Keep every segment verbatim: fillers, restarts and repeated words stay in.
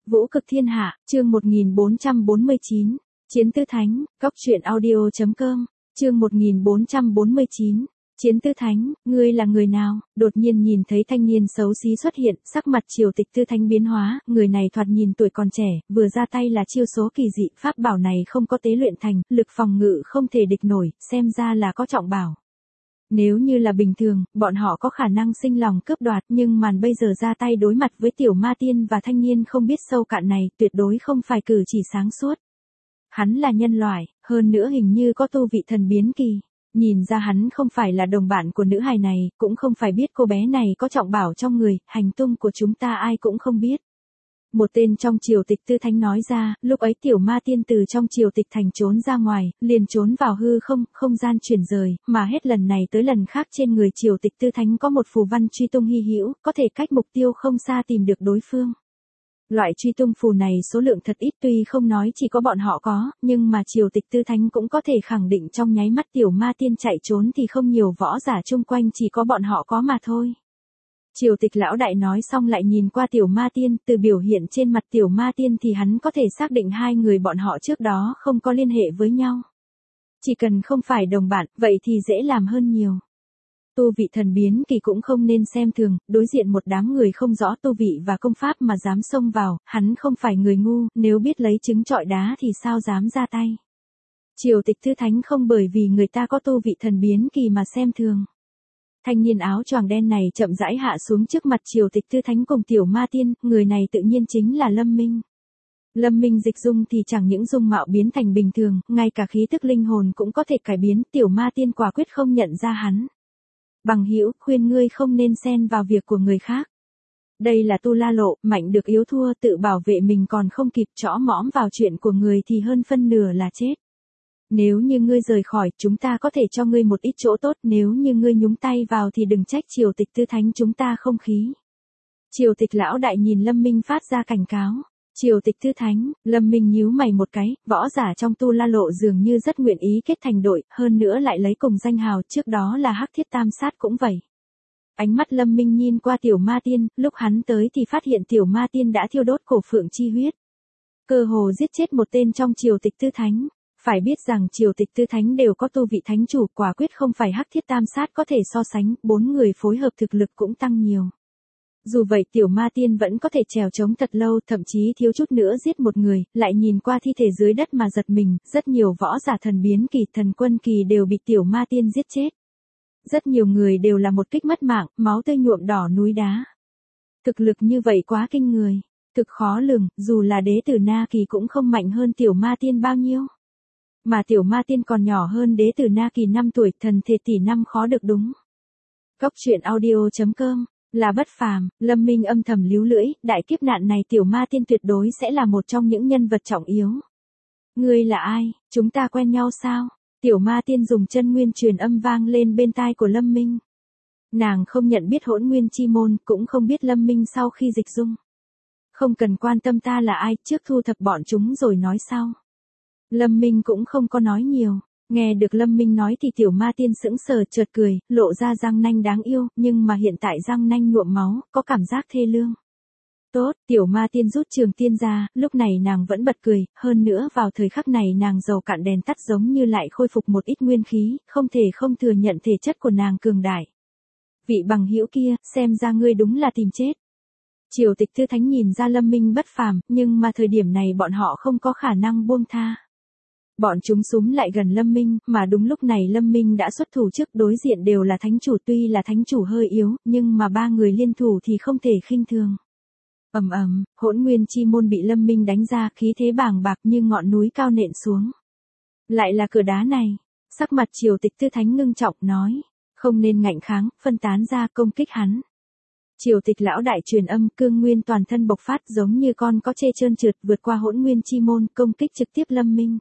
Vũ cực thiên hạ, chương một nghìn bốn trăm bốn mươi chín, Chiến Tư Thánh, Cóc truyện audio chấm com, chương một nghìn bốn trăm bốn mươi chín, Chiến Tư Thánh, ngươi là người nào? Đột nhiên nhìn thấy thanh niên xấu xí xuất hiện, sắc mặt Triều Tịch Tư Thánh biến hóa, người này thoạt nhìn tuổi còn trẻ, vừa ra tay là chiêu số kỳ dị, pháp bảo này không có tế luyện thành, lực phòng ngự không thể địch nổi, xem ra là có trọng bảo. Nếu như là bình thường, bọn họ có khả năng sinh lòng cướp đoạt, nhưng màn bây giờ ra tay đối mặt với tiểu ma tiên và thanh niên không biết sâu cạn này, tuyệt đối không phải cử chỉ sáng suốt. Hắn là nhân loại, hơn nữa hình như có tu vị thần biến kỳ. Nhìn ra hắn không phải là đồng bạn của nữ hài này, cũng không phải biết cô bé này có trọng bảo trong người, hành tung của chúng ta ai cũng không biết. Một tên trong Triều Tịch Tư Thánh nói ra, lúc ấy tiểu ma tiên từ trong Triều Tịch thành trốn ra ngoài, liền trốn vào hư không, không gian chuyển rời, mà hết lần này tới lần khác trên người Triều Tịch Tư Thánh có một phù văn truy tung hy hữu, có thể cách mục tiêu không xa tìm được đối phương. Loại truy tung phù này số lượng thật ít, tuy không nói chỉ có bọn họ có, nhưng mà Triều Tịch Tư Thánh cũng có thể khẳng định trong nháy mắt tiểu ma tiên chạy trốn thì không nhiều võ giả chung quanh chỉ có bọn họ có mà thôi. Triều Tịch lão đại nói xong lại nhìn qua tiểu ma tiên, từ biểu hiện trên mặt tiểu ma tiên thì hắn có thể xác định hai người bọn họ trước đó không có liên hệ với nhau. Chỉ cần không phải đồng bạn, vậy thì dễ làm hơn nhiều. Tu vị thần biến kỳ cũng không nên xem thường, đối diện một đám người không rõ tu vị và công pháp mà dám xông vào, hắn không phải người ngu, nếu biết lấy trứng trọi đá thì sao dám ra tay. Triều Tịch Tư Thánh không bởi vì người ta có tu vị thần biến kỳ mà xem thường. Thanh niên áo choàng đen này chậm rãi hạ xuống trước mặt Triều Tịch Tư Thánh cùng tiểu ma tiên, người này tự nhiên chính là Lâm Minh. Lâm Minh dịch dung thì chẳng những dung mạo biến thành bình thường, ngay cả khí tức linh hồn cũng có thể cải biến, tiểu ma tiên quả quyết không nhận ra hắn. Bằng hữu, khuyên ngươi không nên xen vào việc của người khác. Đây là tu la lộ, mạnh được yếu thua, tự bảo vệ mình còn không kịp, chõ mõm vào chuyện của người thì hơn phân nửa là chết. Nếu như ngươi rời khỏi, chúng ta có thể cho ngươi một ít chỗ tốt, nếu như ngươi nhúng tay vào thì đừng trách Triều Tịch Tư Thánh chúng ta không khí. Triều Tịch lão đại nhìn Lâm Minh phát ra cảnh cáo. Triều Tịch Tư Thánh, Lâm Minh nhíu mày một cái, võ giả trong tu la lộ dường như rất nguyện ý kết thành đội, hơn nữa lại lấy cùng danh hào, trước đó là Hắc Thiết Tam Sát cũng vậy. Ánh mắt Lâm Minh nhìn qua tiểu ma tiên, lúc hắn tới thì phát hiện tiểu ma tiên đã thiêu đốt cổ phượng chi huyết. Cơ hồ giết chết một tên trong Triều Tịch Tư Thánh. Phải biết rằng Triều Tịch Tư Thánh đều có tu vị thánh chủ, quả quyết không phải Hắc Thiết Tam Sát có thể so sánh, bốn người phối hợp thực lực cũng tăng nhiều. Dù vậy tiểu ma tiên vẫn có thể trèo chống thật lâu, thậm chí thiếu chút nữa giết một người, lại nhìn qua thi thể dưới đất mà giật mình, rất nhiều võ giả thần biến kỳ, thần quân kỳ đều bị tiểu ma tiên giết chết. Rất nhiều người đều là một kích mất mạng, máu tươi nhuộm đỏ núi đá. Thực lực như vậy quá kinh người, thực khó lường, dù là đế tử Na Kỳ cũng không mạnh hơn tiểu ma tiên bao nhiêu. Mà tiểu ma tiên còn nhỏ hơn đế tử Na Kỳ năm tuổi, thần thể tỷ năm khó được đúng. Cóc truyện audio chấm com, là bất phàm, Lâm Minh âm thầm líu lưỡi, đại kiếp nạn này tiểu ma tiên tuyệt đối sẽ là một trong những nhân vật trọng yếu. Ngươi là ai, chúng ta quen nhau sao? Tiểu ma tiên dùng chân nguyên truyền âm vang lên bên tai của Lâm Minh. Nàng không nhận biết Hỗn Nguyên Chi Môn, cũng không biết Lâm Minh sau khi dịch dung. Không cần quan tâm ta là ai, trước thu thập bọn chúng rồi nói sau. Lâm Minh cũng không có nói nhiều, nghe được Lâm Minh nói thì tiểu ma tiên sững sờ chợt cười, lộ ra răng nanh đáng yêu, nhưng mà hiện tại răng nanh nhuộm máu, có cảm giác thê lương. Tốt, tiểu ma tiên rút trường tiên ra, lúc này nàng vẫn bật cười, hơn nữa vào thời khắc này nàng dầu cạn đèn tắt giống như lại khôi phục một ít nguyên khí, không thể không thừa nhận thể chất của nàng cường đại. Vị bằng hữu kia, xem ra ngươi đúng là tìm chết. Triều Tịch Tư Thánh nhìn ra Lâm Minh bất phàm, nhưng mà thời điểm này bọn họ không có khả năng buông tha. Bọn chúng súm lại gần Lâm Minh, mà đúng lúc này Lâm Minh đã xuất thủ trước, đối diện đều là thánh chủ, tuy là thánh chủ hơi yếu, nhưng mà ba người liên thủ thì không thể khinh thường. Ầm ầm, Hỗn Nguyên Chi Môn bị Lâm Minh đánh ra, khí thế bàng bạc như ngọn núi cao nện xuống. Lại là cửa đá này, sắc mặt Triều Tịch Tư Thánh ngưng trọng nói, không nên ngạnh kháng, phân tán ra công kích hắn. Triều Tịch lão đại truyền âm, cương nguyên toàn thân bộc phát giống như con có chê trơn trượt vượt qua Hỗn Nguyên Chi Môn, công kích trực tiếp Lâm Minh.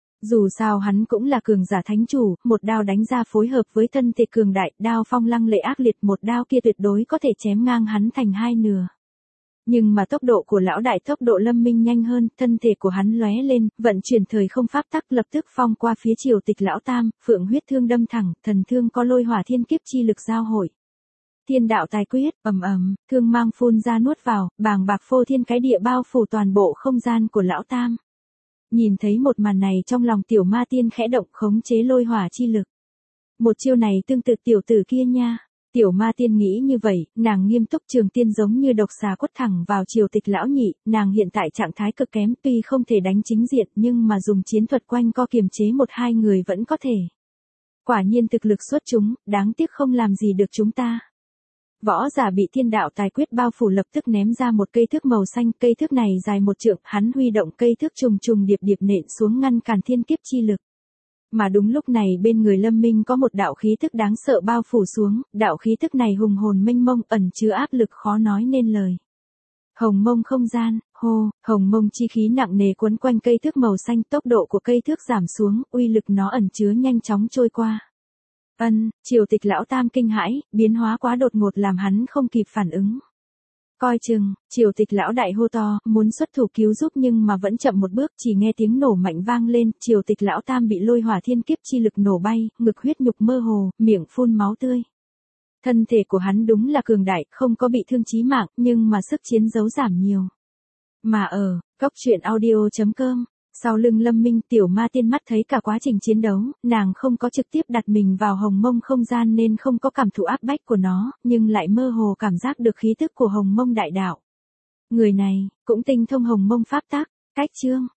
Dù sao hắn cũng là cường giả thánh chủ, một đao đánh ra phối hợp với thân thể cường đại, đao phong lăng lệ ác liệt, một đao kia tuyệt đối có thể chém ngang hắn thành hai nửa. Nhưng mà tốc độ của lão đại tốc độ Lâm Minh nhanh hơn, thân thể của hắn lóe lên, vận chuyển thời không pháp tắc lập tức phong qua phía Triều Tịch lão tam, phượng huyết thương đâm thẳng, thần thương có lôi hỏa thiên kiếp chi lực giao hội. Thiên đạo tài quyết, ầm ầm, thương mang phun ra nuốt vào, bàng bạc phô thiên cái địa bao phủ toàn bộ không gian của lão tam. Nhìn thấy một màn này trong lòng tiểu ma tiên khẽ động khống chế lôi hỏa chi lực. Một chiêu này tương tự tiểu tử kia nha. Tiểu ma tiên nghĩ như vậy, nàng nghiêm túc trường tiên giống như độc xà quất thẳng vào triều tịch lão nhị, nàng hiện tại trạng thái cực kém tuy không thể đánh chính diện nhưng mà dùng chiến thuật quanh co kiềm chế một hai người vẫn có thể. Quả nhiên thực lực xuất chúng, đáng tiếc không làm gì được chúng ta. Võ giả bị thiên đạo tài quyết bao phủ lập tức ném ra một cây thước màu xanh, cây thước này dài một trượng, hắn huy động cây thước trùng trùng điệp điệp nện xuống ngăn cản thiên kiếp chi lực. Mà đúng lúc này bên người Lâm Minh có một đạo khí thức đáng sợ bao phủ xuống, đạo khí thức này hùng hồn mênh mông ẩn chứa áp lực khó nói nên lời. Hồng mông không gian, hô, hồng mông chi khí nặng nề quấn quanh cây thước màu xanh, tốc độ của cây thước giảm xuống, uy lực nó ẩn chứa nhanh chóng trôi qua. Ân, triều tịch lão tam kinh hãi, biến hóa quá đột ngột làm hắn không kịp phản ứng. Coi chừng, triều tịch lão đại hô to, muốn xuất thủ cứu giúp nhưng mà vẫn chậm một bước, chỉ nghe tiếng nổ mạnh vang lên, triều tịch lão tam bị lôi hỏa thiên kiếp chi lực nổ bay, ngực huyết nhục mơ hồ, miệng phun máu tươi. Thân thể của hắn đúng là cường đại, không có bị thương chí mạng, nhưng mà sức chiến đấu giảm nhiều. Mà ở, góc truyện audio chấm com, sau lưng Lâm Minh tiểu ma tiên mắt thấy cả quá trình chiến đấu, nàng không có trực tiếp đặt mình vào hồng mông không gian nên không có cảm thụ áp bách của nó, nhưng lại mơ hồ cảm giác được khí tức của hồng mông đại đạo. Người này, cũng tinh thông hồng mông pháp tắc, cách chương.